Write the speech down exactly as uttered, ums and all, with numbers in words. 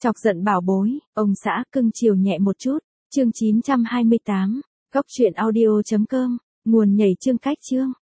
Chọc giận bảo bối, ông xã cưng chiều nhẹ một chút. Chương chín trăm hai mươi tám, góc truyện audio chấm com, nguồn nhảy chương cách chương.